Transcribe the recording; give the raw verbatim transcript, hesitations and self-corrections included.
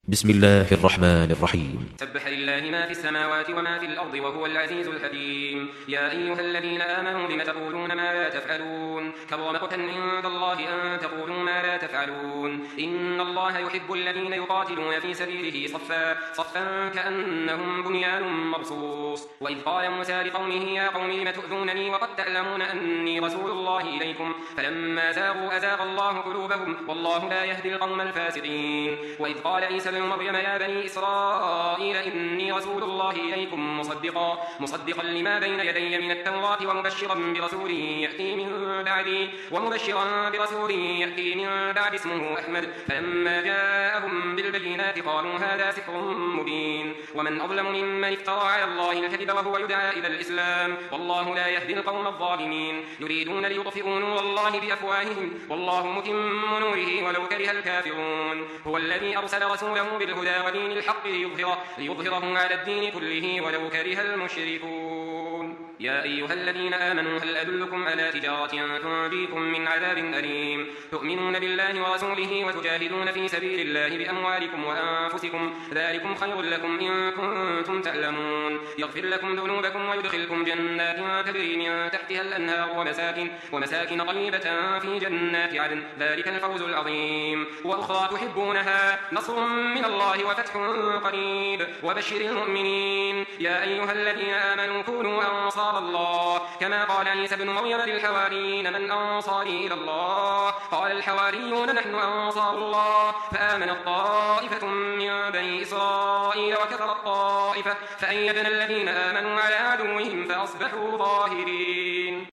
بسم الله الرحمن الرحيم. سبح لله ما في السماوات وما في الأرض وهو العزيز الحكيم. يا أيها الذين آمنوا لم تقولون ما لا تفعلون كبر مقتا عند الله أن تقولوا ما لا تفعلون. إن الله يحب الذين يقاتلون في سبيله صفا صفا كأنهم بنيان مرصوص. وإذ قال موسى لقومه يا قوم لم تؤذونني وقد تعلمون أني رسول الله إليكم فلما زاغوا أزاغ الله قلوبهم والله لا يهدي القوم الفاسقين. وإذ قال عيسى ابن مريم يا بني إسرائيل إني رسول الله إليكم مصدقا مصدقا لما بين يدي من التوراة ومبشرا برسول يأتي من بعدي ومبشرا برسول يأتي من بعد اسمه أحمد. فلما جاءهم بالبينات قالوا هذا سحر مبين. ومن أظلم ممن افترى على الله الكذب وهو يدعى إلى الإسلام والله لا يهدي القوم الظالمين. يريدون ليطفئوا نور الله بأفواههم والله متم نوره ولو كره الكافرون. هو الذي أرسل رسوله بالهدى ودين الحق ليظهره, ليظهره على الدين كله ولو كره المشركون. يا أيها الذين آمنوا هل أدلكم على تجارة تنجيكم من عذاب أليم تؤمنون بالله ورسوله وتجاهدون في سبيل الله بأموالكم وأنفسكم ذلكم خير لكم إن كنتم تعلمون. يغفر لكم ذنوبكم ويدخلكم جنات تجري من تحتها الأنهار ومساكن, ومساكن طيبة في جنات عدن ذلك الفوز العظيم. وأخرى تحبونها نصر من الله وفتح قريب وبشر المؤمنين. يا أيها الذين آمنوا كونوا أنصار الله كما قال عيسى بن مريم للحواريين من أنصاري إلى الله قال الحواريون نحن أنصار الله فآمنت طائفة من بني إسرائيل وكفرت طائفة فأيدنا الذين آمنوا على عدوهم فأصبحوا ظاهرين.